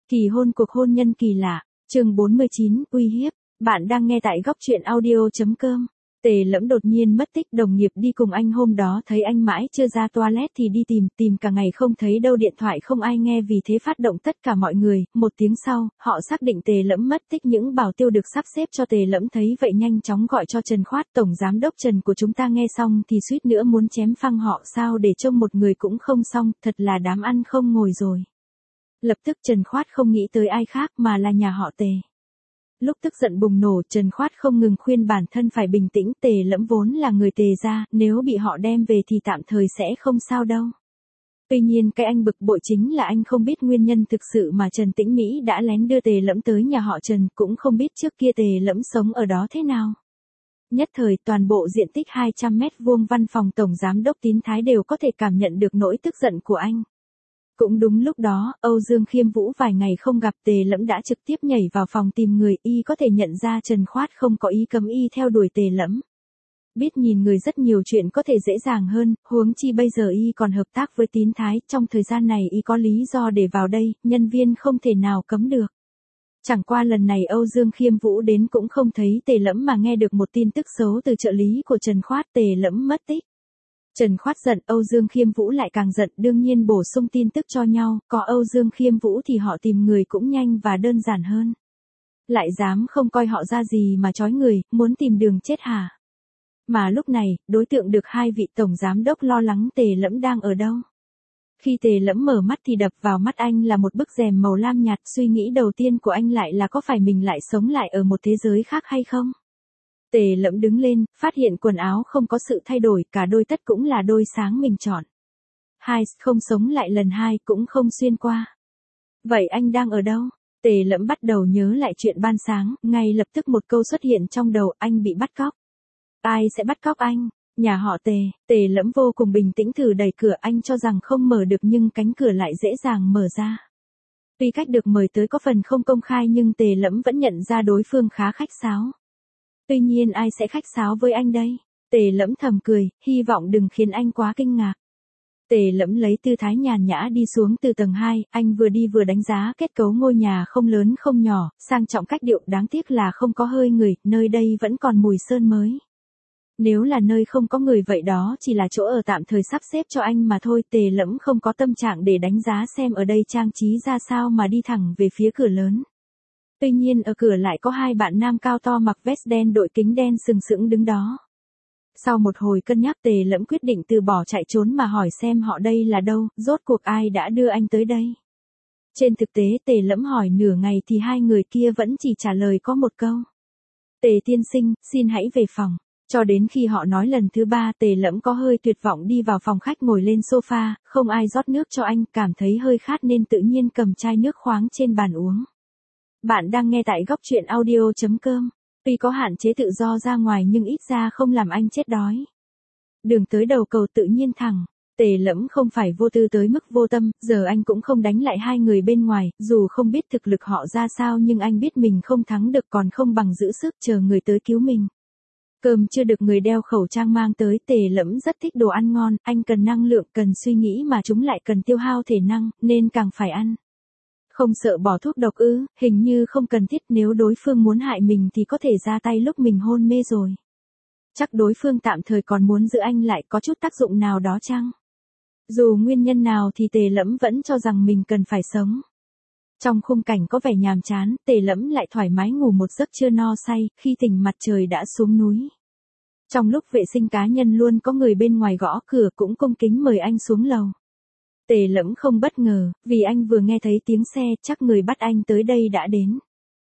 Kỳ hôn cuộc hôn nhân kỳ lạ, chương 49, uy hiếp, bạn đang nghe tại góc truyện audio.com. Tề Lẫm đột nhiên mất tích, đồng nghiệp đi cùng anh hôm đó thấy anh mãi chưa ra toilet thì đi tìm cả ngày không thấy đâu, điện thoại không ai nghe vì thế phát động tất cả mọi người. Một tiếng sau, họ xác định Tề Lẫm mất tích, những bảo tiêu được sắp xếp cho Tề Lẫm thấy vậy nhanh chóng gọi cho Trần Khoát. Tổng giám đốc Trần của chúng ta nghe xong thì suýt nữa muốn chém phăng họ, sao để trông một người cũng không xong, thật là đám ăn không ngồi rồi. Lập tức Trần Khoát không nghĩ tới ai khác mà là nhà họ Tề. Lúc tức giận bùng nổ, Trần Khoát không ngừng khuyên bản thân phải bình tĩnh, Tề Lẫm vốn là người Tề gia, nếu bị họ đem về thì tạm thời sẽ không sao đâu. Tuy nhiên cái anh bực bội chính là anh không biết nguyên nhân thực sự mà Trần Tĩnh Mỹ đã lén đưa Tề Lẫm tới nhà họ Trần, cũng không biết trước kia Tề Lẫm sống ở đó thế nào. Nhất thời toàn bộ diện tích 200 mét vuông văn phòng Tổng Giám đốc Tín Thái đều có thể cảm nhận được nỗi tức giận của anh. Cũng đúng lúc đó, Âu Dương Khiêm Vũ vài ngày không gặp, Tề Lẫm đã trực tiếp nhảy vào phòng tìm người, y có thể nhận ra Trần Khoát không có ý cấm y theo đuổi Tề Lẫm. Biết nhìn người rất nhiều chuyện có thể dễ dàng hơn, huống chi bây giờ y còn hợp tác với Tín Thái, trong thời gian này y có lý do để vào đây, nhân viên không thể nào cấm được. Chẳng qua lần này Âu Dương Khiêm Vũ đến cũng không thấy Tề Lẫm mà nghe được một tin tức xấu từ trợ lý của Trần Khoát, Tề Lẫm mất tích. Trần Khoát giận, Âu Dương Khiêm Vũ lại càng giận, đương nhiên bổ sung tin tức cho nhau, có Âu Dương Khiêm Vũ thì họ tìm người cũng nhanh và đơn giản hơn. Lại dám không coi họ ra gì mà trói người, muốn tìm đường chết hả? Mà lúc này, đối tượng được hai vị tổng giám đốc lo lắng Tề Lẫm đang ở đâu? Khi Tề Lẫm mở mắt thì đập vào mắt anh là một bức rèm màu lam nhạt, suy nghĩ đầu tiên của anh lại là có phải mình lại sống lại ở một thế giới khác hay không? Tề Lẫm đứng lên, phát hiện quần áo không có sự thay đổi, cả đôi tất cũng là đôi sáng mình chọn. Không sống lại lần hai, cũng không xuyên qua. Vậy anh đang ở đâu? Tề Lẫm bắt đầu nhớ lại chuyện ban sáng, ngay lập tức một câu xuất hiện trong đầu, anh bị bắt cóc. Ai sẽ bắt cóc anh? Nhà họ Tề. Tề Lẫm vô cùng bình tĩnh thử đẩy cửa, anh cho rằng không mở được nhưng cánh cửa lại dễ dàng mở ra. Tuy cách được mời tới có phần không công khai nhưng Tề Lẫm vẫn nhận ra đối phương khá khách sáo. Tuy nhiên ai sẽ khách sáo với anh đây? Tề Lẫm thầm cười, hy vọng đừng khiến anh quá kinh ngạc. Tề Lẫm lấy tư thái nhàn nhã đi xuống từ tầng 2, anh vừa đi vừa đánh giá kết cấu ngôi nhà không lớn không nhỏ, sang trọng cách điệu, đáng tiếc là không có hơi người, nơi đây vẫn còn mùi sơn mới. Nếu là nơi không có người vậy đó chỉ là chỗ ở tạm thời sắp xếp cho anh mà thôi, Tề Lẫm không có tâm trạng để đánh giá xem ở đây trang trí ra sao mà đi thẳng về phía cửa lớn. Tuy nhiên ở cửa lại có hai bạn nam cao to mặc vest đen đội kính đen sừng sững đứng đó. Sau một hồi cân nhắc Tề Lẫm quyết định từ bỏ chạy trốn mà hỏi xem họ đây là đâu, rốt cuộc ai đã đưa anh tới đây. Trên thực tế Tề Lẫm hỏi nửa ngày thì hai người kia vẫn chỉ trả lời có một câu. Tề tiên sinh, xin hãy về phòng. Cho đến khi họ nói lần thứ ba Tề Lẫm có hơi tuyệt vọng đi vào phòng khách ngồi lên sofa, không ai rót nước cho anh, cảm thấy hơi khát nên tự nhiên cầm chai nước khoáng trên bàn uống. Bạn đang nghe tại góc truyện audio.com. Tuy có hạn chế tự do ra ngoài nhưng ít ra không làm anh chết đói. Đường tới đầu cầu tự nhiên thẳng. Tề Lẫm không phải vô tư tới mức vô tâm, giờ anh cũng không đánh lại hai người bên ngoài, dù không biết thực lực họ ra sao nhưng anh biết mình không thắng được, còn không bằng giữ sức chờ người tới cứu mình. Cơm chưa được người đeo khẩu trang mang tới, Tề Lẫm rất thích đồ ăn ngon, anh cần năng lượng, cần suy nghĩ mà chúng lại cần tiêu hao thể năng, nên càng phải ăn. Không sợ bỏ thuốc độc ư? Hình như không cần thiết, nếu đối phương muốn hại mình thì có thể ra tay lúc mình hôn mê rồi. Chắc đối phương tạm thời còn muốn giữ anh lại, có chút tác dụng nào đó chăng? Dù nguyên nhân nào thì Tề Lẫm vẫn cho rằng mình cần phải sống. Trong khung cảnh có vẻ nhàm chán, Tề Lẫm lại thoải mái ngủ một giấc chưa no say, khi tỉnh mặt trời đã xuống núi. Trong lúc vệ sinh cá nhân luôn có người bên ngoài gõ cửa cũng cung kính mời anh xuống lầu. Tề Lẫm không bất ngờ, vì anh vừa nghe thấy tiếng xe, chắc người bắt anh tới đây đã đến.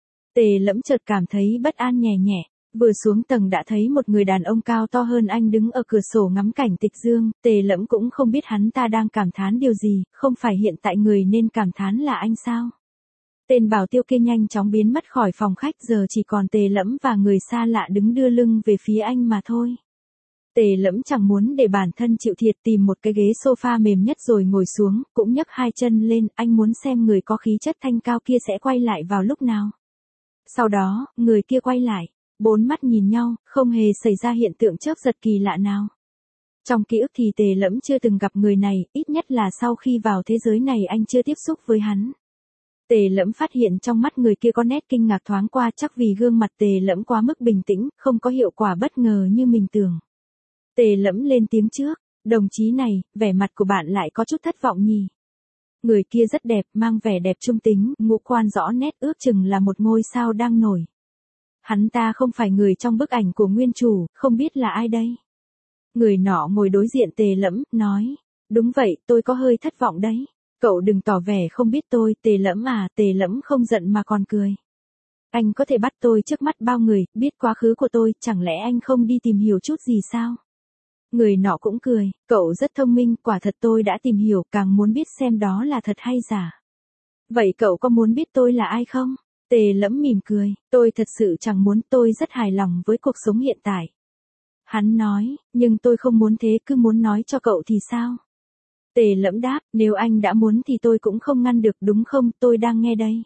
Tề Lẫm chợt cảm thấy bất an nhẹ nhẹ, vừa xuống tầng đã thấy một người đàn ông cao to hơn anh đứng ở cửa sổ ngắm cảnh tịch dương, Tề Lẫm cũng không biết hắn ta đang cảm thán điều gì, không phải hiện tại người nên cảm thán là anh sao? Tên bảo tiêu kia nhanh chóng biến mất khỏi phòng khách, giờ chỉ còn Tề Lẫm và người xa lạ đứng đưa lưng về phía anh mà thôi. Tề Lẫm chẳng muốn để bản thân chịu thiệt, tìm một cái ghế sofa mềm nhất rồi ngồi xuống, cũng nhấc hai chân lên, anh muốn xem người có khí chất thanh cao kia sẽ quay lại vào lúc nào. Sau đó, người kia quay lại, bốn mắt nhìn nhau, không hề xảy ra hiện tượng chớp giật kỳ lạ nào. Trong ký ức thì Tề Lẫm chưa từng gặp người này, ít nhất là sau khi vào thế giới này anh chưa tiếp xúc với hắn. Tề Lẫm phát hiện trong mắt người kia có nét kinh ngạc thoáng qua, chắc vì gương mặt Tề Lẫm quá mức bình tĩnh, không có hiệu quả bất ngờ như mình tưởng. Tề Lẫm lên tiếng trước, đồng chí này, vẻ mặt của bạn lại có chút thất vọng nhỉ. Người kia rất đẹp, mang vẻ đẹp trung tính, ngũ quan rõ nét, ước chừng là một ngôi sao đang nổi. Hắn ta không phải người trong bức ảnh của nguyên chủ, không biết là ai đây. Người nọ ngồi đối diện Tề Lẫm, nói, đúng vậy, tôi có hơi thất vọng đấy. Cậu đừng tỏ vẻ không biết tôi, Tề Lẫm à, Tề Lẫm không giận mà còn cười. Anh có thể bắt tôi trước mắt bao người, biết quá khứ của tôi, chẳng lẽ anh không đi tìm hiểu chút gì sao? Người nọ cũng cười, cậu rất thông minh, quả thật tôi đã tìm hiểu, càng muốn biết xem đó là thật hay giả. Vậy cậu có muốn biết tôi là ai không? Tề Lẫm mỉm cười, tôi thật sự chẳng muốn, tôi rất hài lòng với cuộc sống hiện tại. Hắn nói, nhưng tôi không muốn thế, cứ muốn nói cho cậu thì sao? Tề Lẫm đáp, nếu anh đã muốn thì tôi cũng không ngăn được, đúng không, tôi đang nghe đây.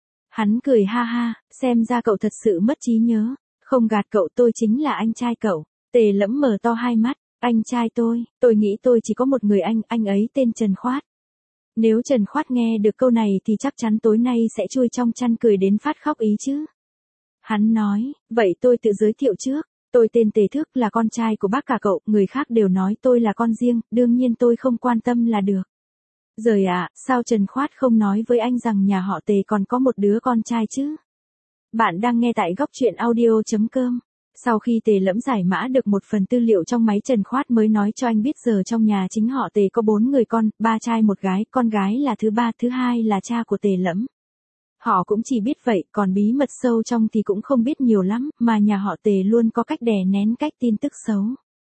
Hắn cười ha ha, xem ra cậu thật sự mất trí nhớ, không gạt cậu, tôi chính là anh trai cậu. Tề Lẫm mở to hai mắt, anh trai tôi nghĩ tôi chỉ có một người anh ấy tên Trần Khoát. Nếu Trần Khoát nghe được câu này thì chắc chắn tối nay sẽ chui trong chăn cười đến phát khóc ý chứ. Hắn nói, vậy tôi tự giới thiệu trước, tôi tên Tề Thước, là con trai của bác cả cậu, người khác đều nói tôi là con riêng, đương nhiên tôi không quan tâm là được. Giời ạ, sao Trần Khoát không nói với anh rằng nhà họ Tề còn có một đứa con trai chứ? Bạn đang nghe tại góc truyện audio.com. Sau khi Tề Lẫm giải mã được một phần tư liệu trong máy, Trần Khoát mới nói cho anh biết giờ trong nhà chính họ Tề có 4 người con, 3 trai 1 gái, con gái là thứ 3, thứ 2 là cha của Tề Lẫm. Họ cũng chỉ biết vậy, còn bí mật sâu trong thì cũng không biết nhiều lắm, mà nhà họ Tề luôn có cách đè nén cách tin tức xấu.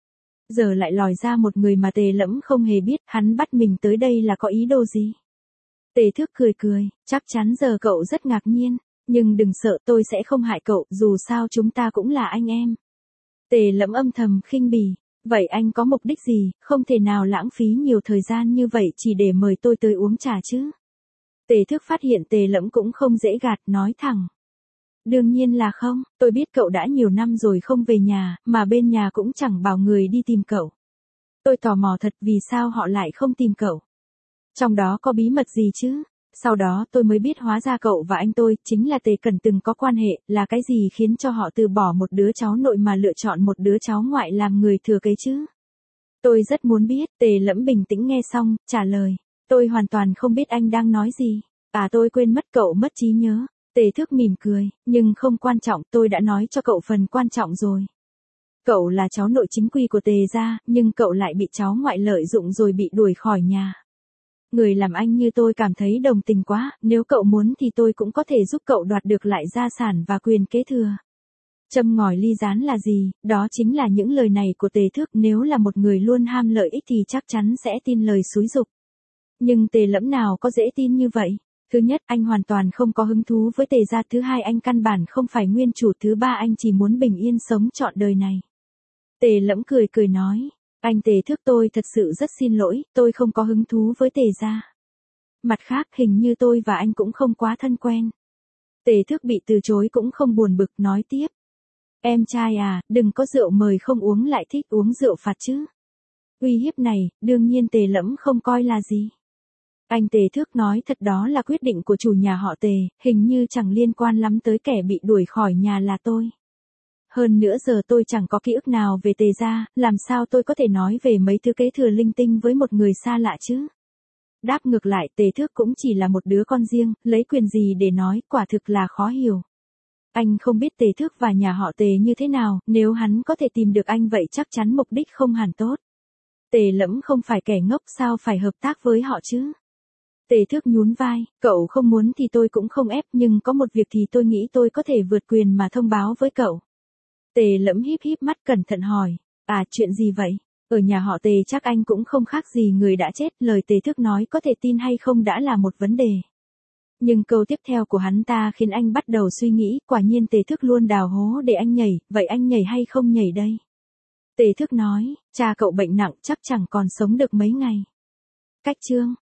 Giờ lại lòi ra một người mà Tề Lẫm không hề biết, hắn bắt mình tới đây là có ý đồ gì? Tề Thước cười cười, chắc chắn giờ cậu rất ngạc nhiên, nhưng đừng sợ, tôi sẽ không hại cậu, dù sao chúng ta cũng là anh em. Tề Lẫm âm thầm khinh bỉ, vậy anh có mục đích gì, không thể nào lãng phí nhiều thời gian như vậy chỉ để mời tôi tới uống trà chứ. Tề Thước phát hiện Tề Lẫm cũng không dễ gạt, nói thẳng. Đương nhiên là không, tôi biết cậu đã nhiều năm rồi không về nhà, mà bên nhà cũng chẳng bảo người đi tìm cậu. Tôi tò mò thật, vì sao họ lại không tìm cậu? Trong đó có bí mật gì chứ? Sau đó tôi mới biết hóa ra cậu và anh tôi, chính là Tề Cẩn từng có quan hệ, là cái gì khiến cho họ từ bỏ một đứa cháu nội mà lựa chọn một đứa cháu ngoại làm người thừa kế chứ? Tôi rất muốn biết, Tề Lẫm bình tĩnh nghe xong, trả lời. Tôi hoàn toàn không biết anh đang nói gì. À, tôi quên mất, cậu mất trí nhớ. Tề Thước mỉm cười, nhưng không quan trọng, tôi đã nói cho cậu phần quan trọng rồi. Cậu là cháu nội chính quy của Tề gia, nhưng cậu lại bị cháu ngoại lợi dụng rồi bị đuổi khỏi nhà. Người làm anh như tôi cảm thấy đồng tình quá, nếu cậu muốn thì tôi cũng có thể giúp cậu đoạt được lại gia sản và quyền kế thừa. Châm ngòi ly gián là gì? Đó chính là những lời này của Tề Thước, nếu là một người luôn ham lợi ích thì chắc chắn sẽ tin lời xúi giục. Nhưng Tề Lẫm nào có dễ tin như vậy? Thứ nhất, anh hoàn toàn không có hứng thú với Tề gia, thứ hai, anh căn bản không phải nguyên chủ, thứ ba, anh chỉ muốn bình yên sống trọn đời này. Tề Lẫm cười cười nói, anh Tề Thước, tôi thật sự rất xin lỗi, tôi không có hứng thú với Tề gia. Mặt khác, hình như tôi và anh cũng không quá thân quen. Tề Thước bị từ chối cũng không buồn bực, nói tiếp. Em trai à, đừng có rượu mời không uống lại thích uống rượu phạt chứ. Uy hiếp này, đương nhiên Tề Lẫm không coi là gì. Anh Tề Thước nói thật, đó là quyết định của chủ nhà họ Tề, hình như chẳng liên quan lắm tới kẻ bị đuổi khỏi nhà là tôi. Hơn nữa giờ tôi chẳng có ký ức nào về Tề gia, làm sao tôi có thể nói về mấy thứ kế thừa linh tinh với một người xa lạ chứ? Đáp ngược lại, Tề Thước cũng chỉ là một đứa con riêng, lấy quyền gì để nói, quả thực là khó hiểu. Anh không biết Tề Thước và nhà họ Tề như thế nào, nếu hắn có thể tìm được anh vậy chắc chắn mục đích không hẳn tốt. Tề Lẫm không phải kẻ ngốc, sao phải hợp tác với họ chứ? Tề Thước nhún vai, cậu không muốn thì tôi cũng không ép, nhưng có một việc thì tôi nghĩ tôi có thể vượt quyền mà thông báo với cậu. Tề Lẫm híp híp mắt cẩn thận hỏi, à, chuyện gì vậy? Ở nhà họ Tề chắc anh cũng không khác gì người đã chết, lời Tề Thước nói có thể tin hay không đã là một vấn đề. Nhưng câu tiếp theo của hắn ta khiến anh bắt đầu suy nghĩ, quả nhiên Tề Thước luôn đào hố để anh nhảy, vậy anh nhảy hay không nhảy đây? Tề Thước nói, cha cậu bệnh nặng chắc chẳng còn sống được mấy ngày. Cách chương.